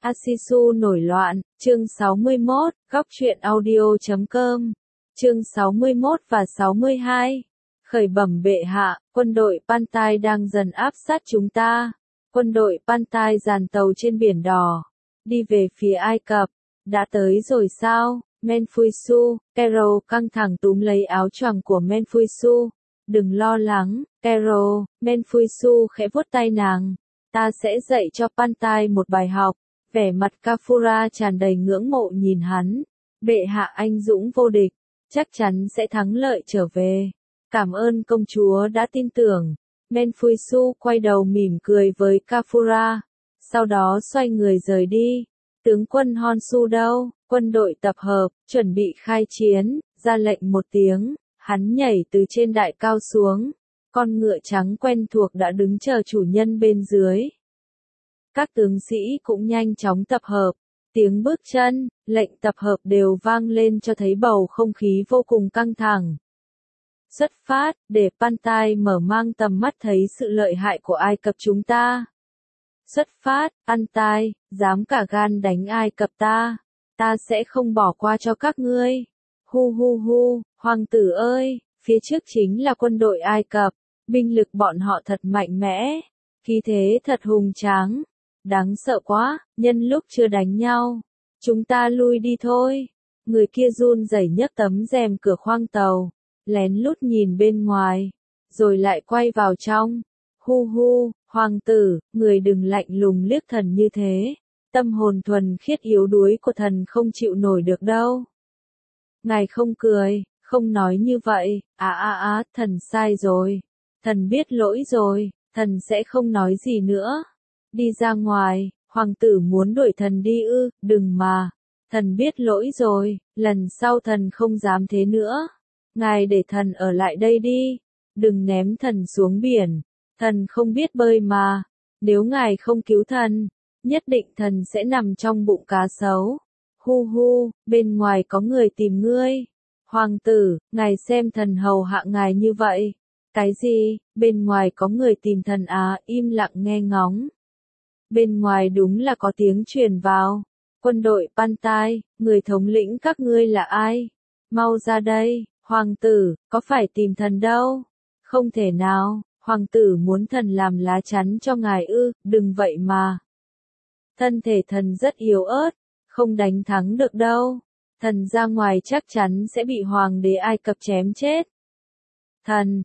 Asisu nổi loạn, chương 61, góc truyện audio.com, chương 61 và 62. Khởi bẩm bệ hạ, quân đội Pantai đang dần áp sát chúng ta. Quân đội Pantai dàn tàu trên biển đỏ, đi về phía Ai Cập. Đã tới rồi sao? Menfuisu, Cairo căng thẳng túm lấy áo choàng của Menfuisu. Đừng lo lắng, Cairo, Menfuisu khẽ vuốt tay nàng. Ta sẽ dạy cho Pantai một bài học. Vẻ mặt Kafura tràn đầy ngưỡng mộ nhìn hắn. Bệ hạ anh dũng vô địch, chắc chắn sẽ thắng lợi trở về. Cảm ơn công chúa đã tin tưởng. Menfuisu quay đầu mỉm cười với Kafura, sau đó xoay người rời đi. Tướng quân Honsu đâu? Quân đội tập hợp, chuẩn bị khai chiến, ra lệnh một tiếng, hắn nhảy từ trên đại cao xuống. Con ngựa trắng quen thuộc đã đứng chờ chủ nhân bên dưới. Các tướng sĩ cũng nhanh chóng tập hợp, tiếng bước chân, lệnh tập hợp đều vang lên cho thấy bầu không khí vô cùng căng thẳng. Xuất phát, để Pantai mở mang tầm mắt thấy sự lợi hại của Ai Cập chúng ta. Xuất phát, Pantai, dám cả gan đánh Ai Cập ta sẽ không bỏ qua cho các ngươi. Hu hu hu, hoàng tử ơi, phía trước chính là quân đội Ai Cập, binh lực bọn họ thật mạnh mẽ, khí thế thật hùng tráng. Đáng sợ quá, nhân lúc chưa đánh nhau, chúng ta lui đi thôi. Người kia run rẩy nhấc tấm rèm cửa khoang tàu, lén lút nhìn bên ngoài, rồi lại quay vào trong. Hu hu, hoàng tử, người đừng lạnh lùng liếc thần như thế. Tâm hồn thuần khiết yếu đuối của thần không chịu nổi được đâu. Ngài không cười, không nói như vậy. Thần sai rồi. Thần biết lỗi rồi, thần sẽ không nói gì nữa. Đi ra ngoài, hoàng tử muốn đuổi thần đi ư? Đừng mà. Thần biết lỗi rồi, lần sau thần không dám thế nữa. Ngài để thần ở lại đây đi. Đừng ném thần xuống biển. Thần không biết bơi mà. Nếu ngài không cứu thần, nhất định thần sẽ nằm trong bụng cá sấu. Hu hu, bên ngoài có người tìm ngươi. Hoàng tử, ngài xem thần hầu hạ ngài như vậy. Cái gì? Bên ngoài có người tìm thần à? Im lặng nghe ngóng. Bên ngoài đúng là có tiếng truyền vào. Quân đội Pantai, người thống lĩnh các ngươi là ai? Mau ra đây, hoàng tử, có phải tìm thần đâu? Không thể nào, hoàng tử muốn thần làm lá chắn cho ngài ư? Đừng vậy mà. Thân thể thần rất yếu ớt, không đánh thắng được đâu. Thần ra ngoài chắc chắn sẽ bị hoàng đế Ai Cập chém chết. Thần,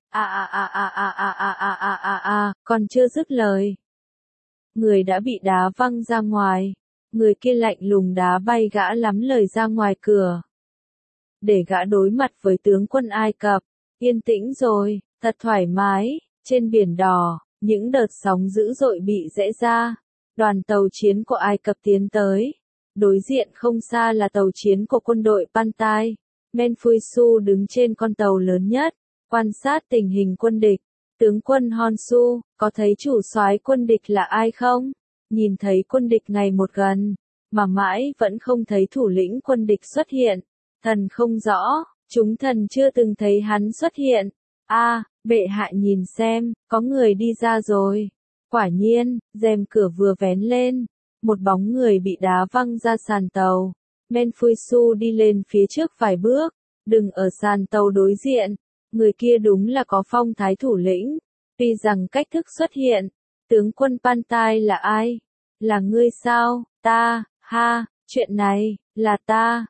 còn chưa dứt lời. Người đã bị đá văng ra ngoài. Người kia lạnh lùng đá bay gã lắm lời ra ngoài cửa. Để gã đối mặt với tướng quân Ai Cập. Yên tĩnh rồi, thật thoải mái. Trên biển đỏ, những đợt sóng dữ dội bị rẽ ra. Đoàn tàu chiến của Ai Cập tiến tới. Đối diện không xa là tàu chiến của quân đội Pantai. Menfuisu đứng trên con tàu lớn nhất, quan sát tình hình quân địch. Tướng quân Honsu, có thấy chủ soái quân địch là ai không? Nhìn thấy quân địch ngày một gần, mà mãi vẫn không thấy thủ lĩnh quân địch xuất hiện. Thần không rõ, chúng thần chưa từng thấy hắn xuất hiện. Bệ hạ nhìn xem, có người đi ra rồi. Quả nhiên, rèm cửa vừa vén lên, một bóng người bị đá văng ra sàn tàu. Menfuisu đi lên phía trước vài bước, đừng ở sàn tàu đối diện. Người kia đúng là có phong thái thủ lĩnh. Tuy rằng cách thức xuất hiện, tướng quân Pantai là ai? Là ngươi sao? Chuyện này, là ta,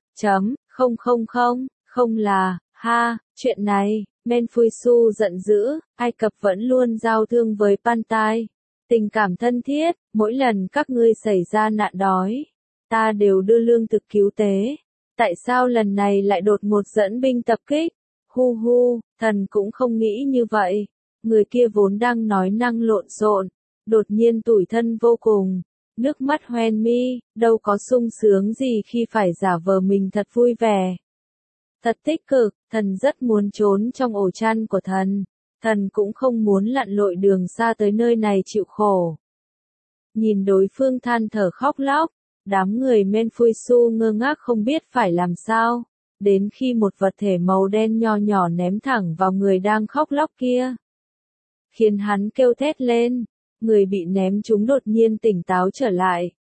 không là, chuyện này. Menfuisu giận dữ, Ai Cập vẫn luôn giao thương với Pantai. Tình cảm thân thiết, mỗi lần các ngươi xảy ra nạn đói, ta đều đưa lương thực cứu tế. Tại sao lần này lại đột ngột dẫn binh tập kích? Hu hu, thần cũng không nghĩ như vậy. Người kia vốn đang nói năng lộn xộn, đột nhiên tủi thân vô cùng. Nước mắt hoen mi, đâu có sung sướng gì khi phải giả vờ mình thật vui vẻ. Thật tích cực, thần rất muốn trốn trong ổ chăn của thần. Thần cũng không muốn lặn lội đường xa tới nơi này chịu khổ. Nhìn đối phương than thở khóc lóc, đám người Menfuisu ngơ ngác không biết phải làm sao. Đến khi một vật thể màu đen nho nhỏ ném thẳng vào người đang khóc lóc kia, khiến hắn kêu thét lên. Người bị ném trúng đột nhiên tỉnh táo trở lại,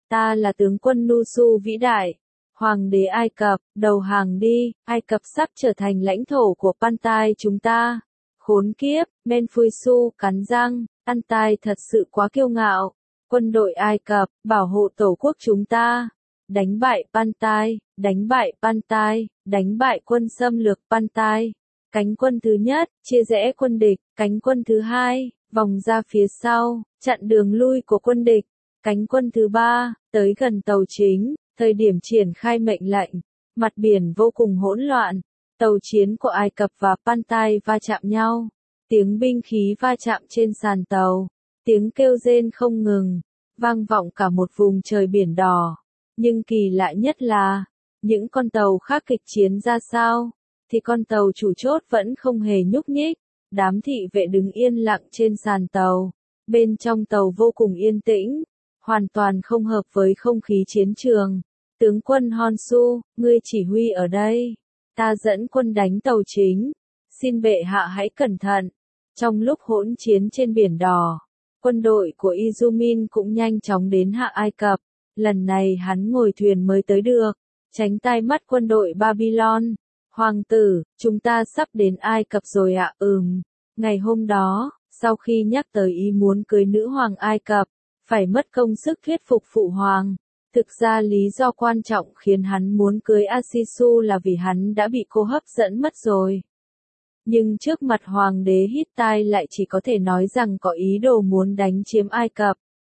Ta là tướng quân Nusu vĩ đại. Hoàng đế Ai Cập, đầu hàng đi, Ai Cập sắp trở thành lãnh thổ của Pantai chúng ta. Khốn kiếp, Menfuisu cắn răng, Pantai thật sự quá kiêu ngạo. Quân đội Ai Cập, bảo hộ tổ quốc chúng ta. Đánh bại Pantai, đánh bại Pantai, đánh bại quân xâm lược Pantai. Cánh quân thứ nhất, chia rẽ quân địch, cánh quân thứ hai, vòng ra phía sau, chặn đường lui của quân địch. Cánh quân thứ ba, tới gần tàu chính, thời điểm triển khai mệnh lệnh, mặt biển vô cùng hỗn loạn, tàu chiến của Ai Cập và Pantai va chạm nhau, tiếng binh khí va chạm trên sàn tàu, tiếng kêu rên không ngừng, vang vọng cả một vùng trời biển đỏ. Nhưng kỳ lạ nhất là, những con tàu khác kịch chiến ra sao, thì con tàu chủ chốt vẫn không hề nhúc nhích, đám thị vệ đứng yên lặng trên sàn tàu, bên trong tàu vô cùng yên tĩnh, hoàn toàn không hợp với không khí chiến trường. Tướng quân Honsu, ngươi chỉ huy ở đây, ta dẫn quân đánh tàu chính, xin bệ hạ hãy cẩn thận. Trong lúc hỗn chiến trên biển đỏ, quân đội của Izumin cũng nhanh chóng đến hạ Ai Cập, lần này hắn ngồi thuyền mới tới được, tránh tai mắt quân đội Babylon. Hoàng tử, chúng ta sắp đến Ai Cập rồi ạ. Ngày hôm đó, sau khi nhắc tới ý muốn cưới nữ hoàng Ai Cập, phải mất công sức thuyết phục phụ hoàng. Thực ra lý do quan trọng khiến hắn muốn cưới Asisu là vì hắn đã bị cô hấp dẫn mất rồi. Nhưng trước mặt hoàng đế Hittite lại chỉ có thể nói rằng có ý đồ muốn đánh chiếm Ai Cập.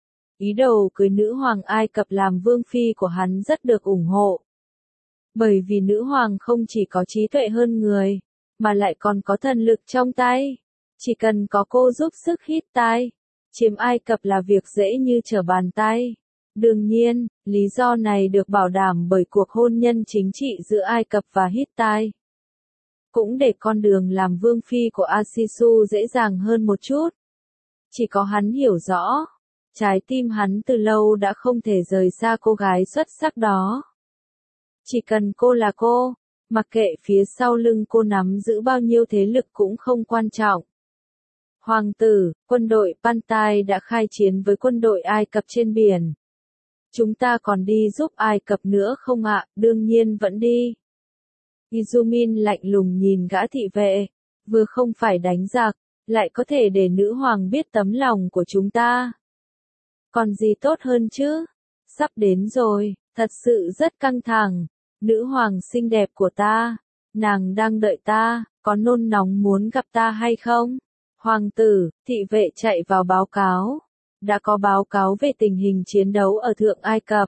Ý đồ cưới nữ hoàng Ai Cập làm vương phi của hắn rất được ủng hộ. Bởi vì nữ hoàng không chỉ có trí tuệ hơn người, mà lại còn có thần lực trong tay. Chỉ cần có cô giúp sức Hittite, chiếm Ai Cập là việc dễ như trở bàn tay. Đương nhiên, lý do này được bảo đảm bởi cuộc hôn nhân chính trị giữa Ai Cập và Hittite. Cũng để con đường làm vương phi của Asisu dễ dàng hơn một chút. Chỉ có hắn hiểu rõ, trái tim hắn từ lâu đã không thể rời xa cô gái xuất sắc đó. Chỉ cần cô là cô, mặc kệ phía sau lưng cô nắm giữ bao nhiêu thế lực cũng không quan trọng. Hoàng tử, quân đội Pantai đã khai chiến với quân đội Ai Cập trên biển. Chúng ta còn đi giúp Ai Cập nữa không ạ? Đương nhiên vẫn đi. Izumin lạnh lùng nhìn gã thị vệ, vừa không phải đánh giặc, lại có thể để nữ hoàng biết tấm lòng của chúng ta. Còn gì tốt hơn chứ? Sắp đến rồi, thật sự rất căng thẳng. Nữ hoàng xinh đẹp của ta, nàng đang đợi ta, có nôn nóng muốn gặp ta hay không? Hoàng tử, thị vệ chạy vào báo cáo. Đã có báo cáo về tình hình chiến đấu ở Thượng Ai Cập.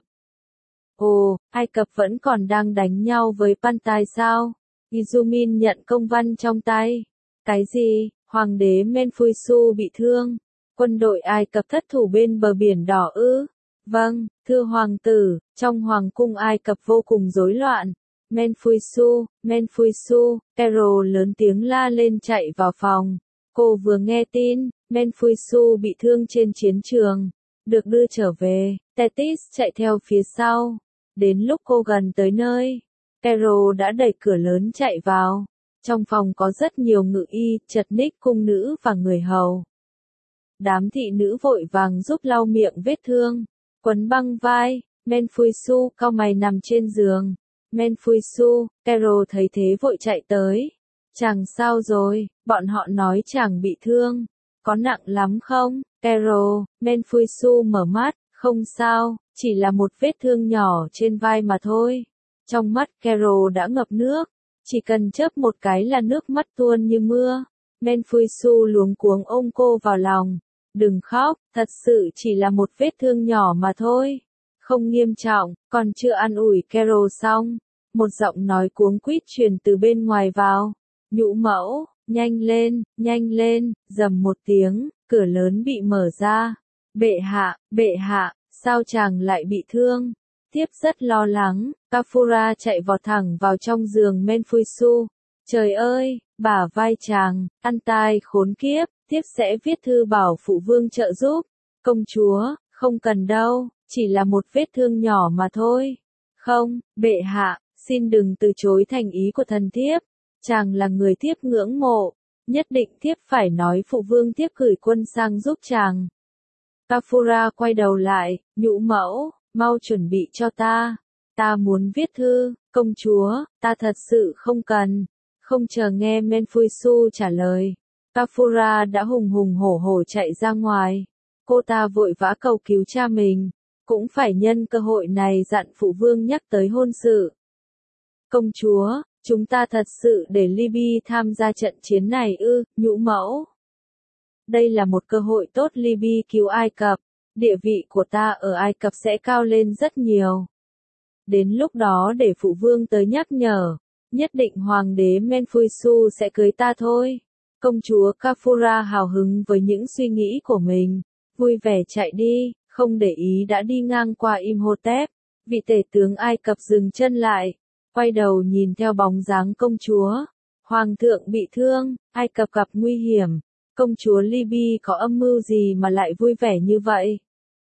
Ồ, Ai Cập vẫn còn đang đánh nhau với Pantai sao? Izumin nhận công văn trong tay. Cái gì? Hoàng đế Menfuisu bị thương. Quân đội Ai Cập thất thủ bên bờ biển đỏ ư? Vâng, thưa hoàng tử, trong hoàng cung Ai Cập vô cùng rối loạn. Menfuisu, Carol lớn tiếng la lên chạy vào phòng. Cô vừa nghe tin, Menfuisu bị thương trên chiến trường, được đưa trở về, Tetis chạy theo phía sau. Đến lúc cô gần tới nơi, Carol đã đẩy cửa lớn chạy vào. Trong phòng có rất nhiều ngự y, chật ních cung nữ và người hầu. Đám thị nữ vội vàng giúp lau miệng vết thương, quấn băng vai. Menfuisu cau mày nằm trên giường. Menfuisu, Carol thấy thế vội chạy tới. Chàng sao rồi? Bọn họ nói chàng bị thương. Có nặng lắm không? Carol, Menfuisu mở mắt, không sao, chỉ là một vết thương nhỏ trên vai mà thôi. Trong mắt Carol đã ngập nước, chỉ cần chớp một cái là nước mắt tuôn như mưa. Menfuisu luống cuống ôm cô vào lòng. Đừng khóc, thật sự chỉ là một vết thương nhỏ mà thôi. Không nghiêm trọng, còn chưa an ủi Carol xong. Một giọng nói cuống quýt truyền từ bên ngoài vào. Nhũ mẫu, nhanh lên, rầm một tiếng, cửa lớn bị mở ra. Bệ hạ, sao chàng lại bị thương? Tiếp rất lo lắng, Kafura chạy vọt thẳng vào trong giường Menfuisu. Trời ơi, bả vai chàng, ăn tai khốn kiếp, tiếp sẽ viết thư bảo phụ vương trợ giúp. Công chúa, không cần đâu, chỉ là một vết thương nhỏ mà thôi. Không, bệ hạ, xin đừng từ chối thành ý của thần thiếp. Chàng là người thiếp ngưỡng mộ, nhất định thiếp phải nói phụ vương thiếp gửi quân sang giúp chàng. Kafura quay đầu lại, nhũ mẫu, mau chuẩn bị cho ta muốn viết thư, công chúa, ta thật sự không cần. Không chờ nghe Menfuisu trả lời, Kafura đã hùng hùng hổ hổ chạy ra ngoài. Cô ta vội vã cầu cứu cha mình, cũng phải nhân cơ hội này dặn phụ vương nhắc tới hôn sự. Công chúa, chúng ta thật sự để Libby tham gia trận chiến này ư, nhũ mẫu. Đây là một cơ hội tốt Libby cứu Ai Cập, địa vị của ta ở Ai Cập sẽ cao lên rất nhiều. Đến lúc đó để phụ vương tới nhắc nhở, nhất định hoàng đế Menfuisu sẽ cưới ta thôi. Công chúa Kafura hào hứng với những suy nghĩ của mình, vui vẻ chạy đi, không để ý đã đi ngang qua Imhotep. Vị tể tướng Ai Cập dừng chân lại, quay đầu nhìn theo bóng dáng công chúa. Hoàng thượng bị thương, Ai Cập gặp nguy hiểm, công chúa Libby có âm mưu gì mà lại vui vẻ như vậy?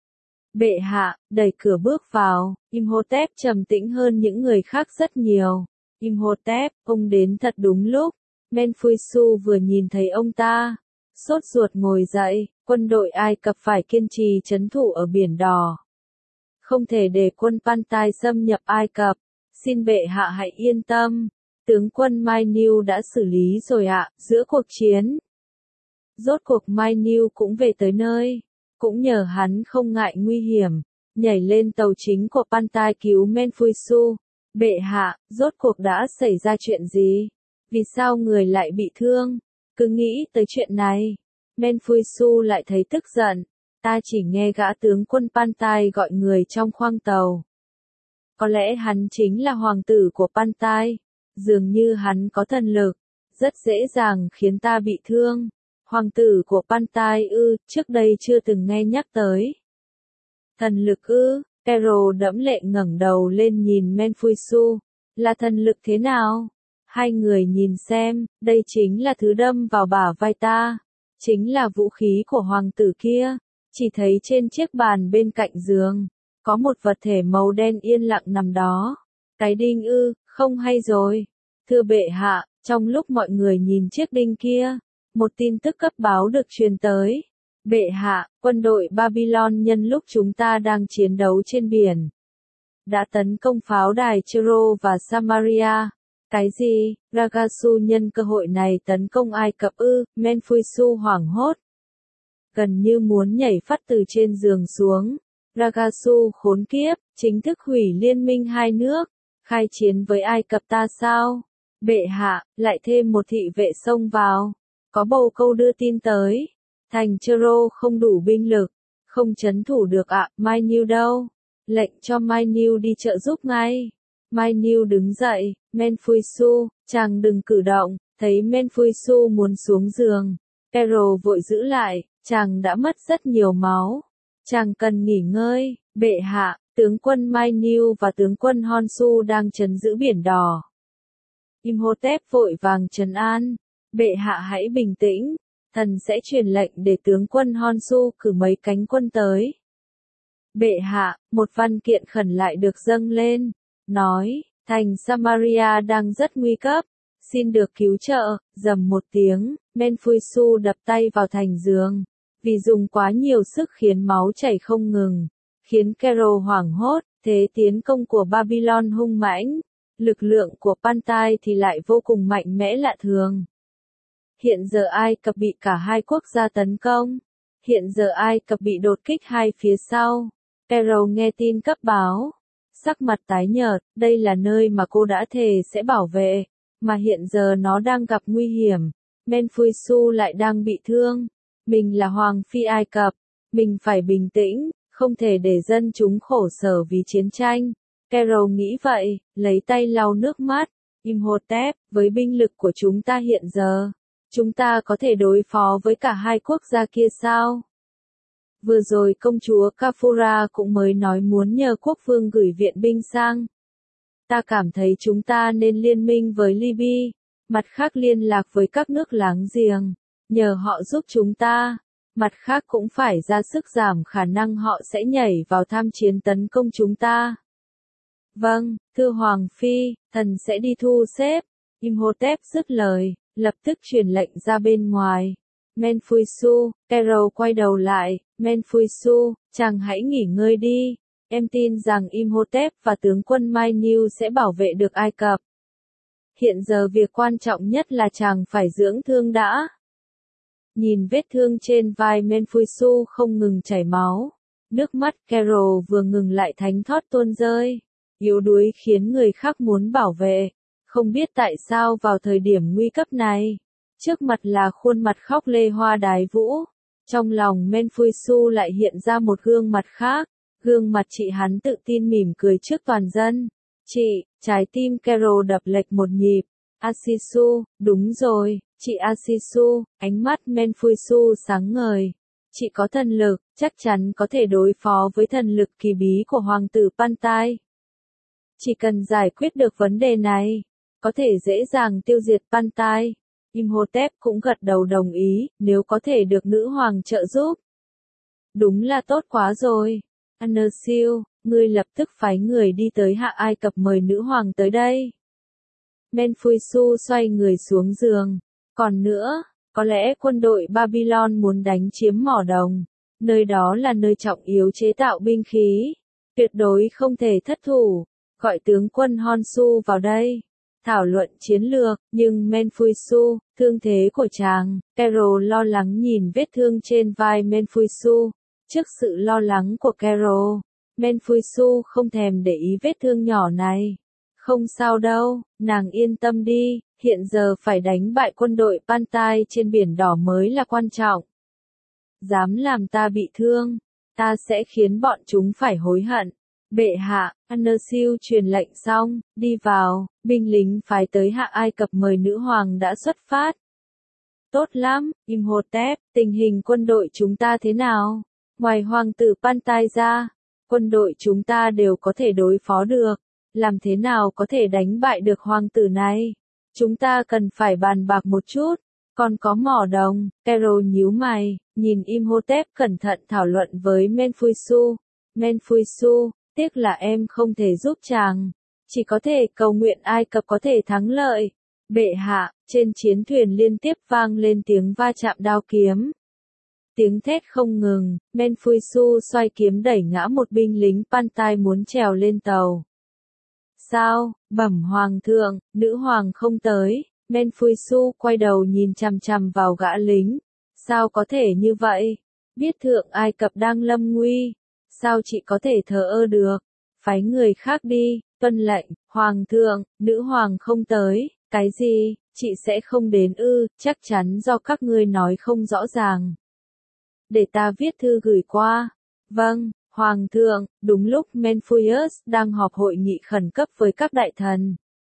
Bệ hạ, đẩy cửa bước vào, Imhotep trầm tĩnh hơn những người khác rất nhiều. Imhotep, ông đến thật đúng lúc. Menfuisu vừa nhìn thấy ông ta, sốt ruột ngồi dậy, quân đội Ai Cập phải kiên trì trấn thủ ở Biển Đỏ. Không thể để quân Pantai xâm nhập Ai Cập, xin bệ hạ hãy yên tâm, tướng quân Mai Niu đã xử lý rồi ạ. Giữa cuộc chiến, rốt cuộc Mai Niu cũng về tới nơi, cũng nhờ hắn không ngại nguy hiểm, nhảy lên tàu chính của Pantai cứu Menfuisu. Bệ hạ, rốt cuộc đã xảy ra chuyện gì? Vì sao người lại bị thương? Cứ nghĩ tới chuyện này, Menfuisu lại thấy tức giận. Ta chỉ nghe gã tướng quân Pantai gọi người trong khoang tàu. Có lẽ hắn chính là hoàng tử của Pantai. Dường như hắn có thần lực, rất dễ dàng khiến ta bị thương. Hoàng tử của Pantai ư, trước đây chưa từng nghe nhắc tới. Thần lực ư? Carol đẫm lệ ngẩng đầu lên nhìn Menfuisu. Là thần lực thế nào? Hai người nhìn xem, đây chính là thứ đâm vào bả vai ta. Chính là vũ khí của hoàng tử kia. Chỉ thấy trên chiếc bàn bên cạnh giường, có một vật thể màu đen yên lặng nằm đó. Cái đinh ư, không hay rồi. Thưa bệ hạ, trong lúc mọi người nhìn chiếc đinh kia, một tin tức cấp báo được truyền tới. Bệ hạ, quân đội Babylon nhân lúc chúng ta đang chiến đấu trên biển, đã tấn công pháo đài Chero và Samaria. Cái gì? Ragasu nhân cơ hội này tấn công Ai Cập ư? Menfuisu hoảng hốt, gần như muốn nhảy phát từ trên giường xuống. Ragasu khốn kiếp, chính thức hủy liên minh hai nước, khai chiến với Ai Cập ta sao? Bệ hạ, lại thêm một thị vệ xông vào. Có bầu câu đưa tin tới. Thành Chero không đủ binh lực, không trấn thủ được ạ. Mai Niu đâu? Lệnh cho Mai Niu đi trợ giúp ngay. Mai Niu đứng dậy. Menfuisu, chàng đừng cử động. Thấy Menfuisu muốn xuống giường, Carol vội giữ lại. Chàng đã mất rất nhiều máu, chàng cần nghỉ ngơi. Bệ hạ, tướng quân Mai Niu và tướng quân Honsu đang trấn giữ Biển Đỏ. Imhotep vội vàng trấn an. Bệ hạ hãy bình tĩnh, thần sẽ truyền lệnh để tướng quân Honsu cử mấy cánh quân tới. Bệ hạ, một văn kiện khẩn lại được dâng lên, nói, thành Samaria đang rất nguy cấp, xin được cứu trợ. Rầm một tiếng, Menfuisu đập tay vào thành giường, vì dùng quá nhiều sức khiến máu chảy không ngừng, khiến Carol hoảng hốt. Thế tiến công của Babylon hung mãnh, lực lượng của Pantai thì lại vô cùng mạnh mẽ lạ thường. Hiện giờ Ai Cập bị cả hai quốc gia tấn công. Hiện giờ Ai Cập bị đột kích hai phía sau. Carol nghe tin cấp báo, sắc mặt tái nhợt. Đây là nơi mà cô đã thề sẽ bảo vệ, mà hiện giờ nó đang gặp nguy hiểm. Menfuisu lại đang bị thương. Mình là hoàng phi Ai Cập, mình phải bình tĩnh, không thể để dân chúng khổ sở vì chiến tranh. Carol nghĩ vậy, lấy tay lau nước mắt. Imhotep, với binh lực của chúng ta hiện giờ, chúng ta có thể đối phó với cả hai quốc gia kia sao? Vừa rồi công chúa Kafura cũng mới nói muốn nhờ quốc vương gửi viện binh sang. Ta cảm thấy chúng ta nên liên minh với Libya, mặt khác liên lạc với các nước láng giềng, nhờ họ giúp chúng ta. Mặt khác cũng phải ra sức giảm khả năng họ sẽ nhảy vào tham chiến tấn công chúng ta. Vâng, thưa Hoàng Phi, thần sẽ đi thu xếp. Imhotep dứt lời, lập tức truyền lệnh ra bên ngoài. Menfuisu, Carol quay đầu lại. Menfuisu, chàng hãy nghỉ ngơi đi. em tin rằng Imhotep và tướng quân Mai Niu sẽ bảo vệ được Ai Cập. Hiện giờ việc quan trọng nhất là chàng phải dưỡng thương đã. Nhìn vết thương trên vai Menfuisu không ngừng chảy máu. Nước mắt Carol vừa ngừng lại thánh thót tuôn rơi. Yếu đuối khiến người khác muốn bảo vệ. Không biết tại sao vào thời điểm nguy cấp này. Trước mặt là khuôn mặt khóc lê hoa đái vũ. Trong lòng Menfuisu lại hiện ra một gương mặt khác. Gương mặt chị hắn tự tin mỉm cười trước toàn dân. Chị, trái tim Carol đập lệch một nhịp. Asisu, đúng rồi, chị Asisu, ánh mắt Menfuisu sáng ngời. Chị có thần lực, chắc chắn có thể đối phó với thần lực kỳ bí của hoàng tử Pantai. Chỉ cần giải quyết được vấn đề này, có thể dễ dàng tiêu diệt Pantai. Imhotep cũng gật đầu đồng ý, nếu có thể được nữ hoàng trợ giúp. Đúng là tốt quá rồi. Anersil, ngươi lập tức phái người đi tới Hạ Ai Cập mời nữ hoàng tới đây. Menfuisu xoay người xuống giường. Còn nữa, có lẽ quân đội Babylon muốn đánh chiếm mỏ đồng. Nơi đó là nơi trọng yếu chế tạo binh khí. Tuyệt đối không thể thất thủ. Gọi tướng quân Honsu vào đây. Thảo luận chiến lược, nhưng Menfuisu, thương thế của chàng, Carol lo lắng nhìn vết thương trên vai Menfuisu. Trước sự lo lắng của Carol, Menfuisu không thèm để ý vết thương nhỏ này. Không sao đâu, nàng yên tâm đi, hiện giờ phải đánh bại quân đội Pantai trên biển đỏ mới là quan trọng. Dám làm ta bị thương, ta sẽ khiến bọn chúng phải hối hận. Bệ hạ, Anersil truyền lệnh xong, đi vào, binh lính phái tới Hạ Ai Cập mời nữ hoàng đã xuất phát. Tốt lắm, Imhotep, tình hình quân đội chúng ta thế nào? Ngoài hoàng tử Pantai ra, quân đội chúng ta đều có thể đối phó được. Làm thế nào có thể đánh bại được hoàng tử này? Chúng ta cần phải bàn bạc một chút. Còn có mỏ đồng, Carol nhíu mày, nhìn Imhotep cẩn thận thảo luận với Menfuisu. Menfuisu, tiếc là em không thể giúp chàng. Chỉ có thể cầu nguyện Ai Cập có thể thắng lợi. Bệ hạ, trên chiến thuyền liên tiếp vang lên tiếng va chạm đao kiếm. Tiếng thét không ngừng, Menfuisu xoay kiếm đẩy ngã một binh lính Pantai muốn trèo lên tàu. Sao, bẩm hoàng thượng, nữ hoàng không tới. Menfuisu quay đầu nhìn chằm chằm vào gã lính. Sao có thể như vậy? Biết thượng Ai Cập đang lâm nguy. Sao chị có thể thờ ơ được? Phái người khác đi, tuân lệnh, hoàng thượng, nữ hoàng không tới. Cái gì, chị sẽ không đến ư, chắc chắn do các ngươi nói không rõ ràng. Để ta viết thư gửi qua. Vâng, hoàng thượng, đúng lúc Menfuius đang họp hội nghị khẩn cấp với các đại thần.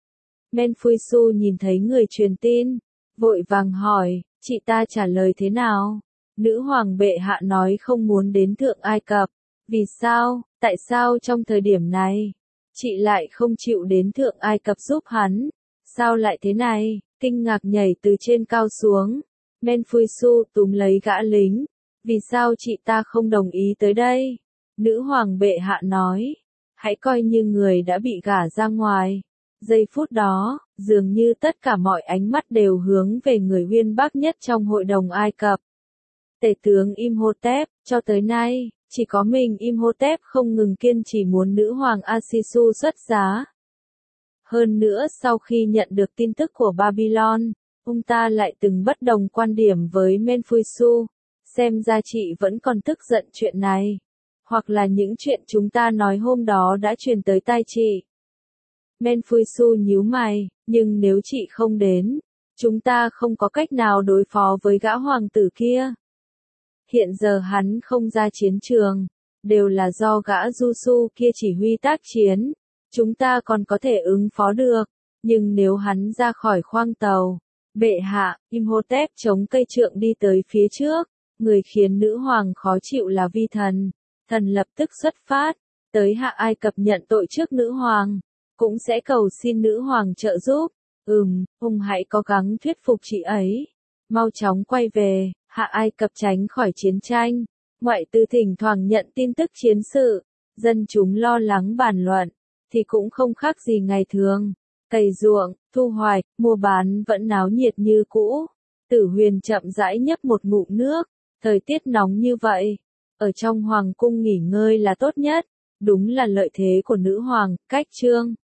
Menfuisu nhìn thấy người truyền tin, vội vàng hỏi, chị ta trả lời thế nào? Nữ hoàng bệ hạ nói không muốn đến thượng Ai Cập. Vì sao, tại sao trong thời điểm này, chị lại không chịu đến thượng Ai Cập giúp hắn? Sao lại thế này? Kinh ngạc nhảy từ trên cao xuống. Menfuisu túm lấy gã lính. Vì sao chị ta không đồng ý tới đây? Nữ hoàng bệ hạ nói, hãy coi như người đã bị gả ra ngoài. Giây phút đó, dường như tất cả mọi ánh mắt đều hướng về người uyên bác nhất trong hội đồng Ai Cập. Tể tướng Imhotep, cho tới nay, chỉ có mình Imhotep không ngừng kiên trì muốn nữ hoàng Asisu xuất giá. Hơn nữa sau khi nhận được tin tức của Babylon, ông ta lại từng bất đồng quan điểm với Menfuisu. Xem ra chị vẫn còn tức giận chuyện này. Hoặc là những chuyện chúng ta nói hôm đó đã truyền tới tai chị. Menfuisu nhíu mày, nhưng nếu chị không đến, chúng ta không có cách nào đối phó với gã hoàng tử kia. Hiện giờ hắn không ra chiến trường, đều là do gã Jusu kia chỉ huy tác chiến. Chúng ta còn có thể ứng phó được, nhưng nếu hắn ra khỏi khoang tàu, bệ hạ, Imhotep chống cây trượng đi tới phía trước. Người khiến nữ hoàng khó chịu là vi thần. Thần lập tức xuất phát, tới Hạ Ai Cập nhận tội trước nữ hoàng, cũng sẽ cầu xin nữ hoàng trợ giúp. Ông hãy cố gắng thuyết phục chị ấy. Mau chóng quay về, Hạ Ai Cập tránh khỏi chiến tranh. Ngoại tư thỉnh thoảng nhận tin tức chiến sự, dân chúng lo lắng bàn luận, thì cũng không khác gì ngày thường. Cày ruộng, thu hoạch, mua bán vẫn náo nhiệt như cũ. Tử Huyền chậm rãi nhấp một ngụm nước. Thời tiết nóng như vậy, ở trong hoàng cung nghỉ ngơi là tốt nhất. Đúng là lợi thế của nữ hoàng, cách chương.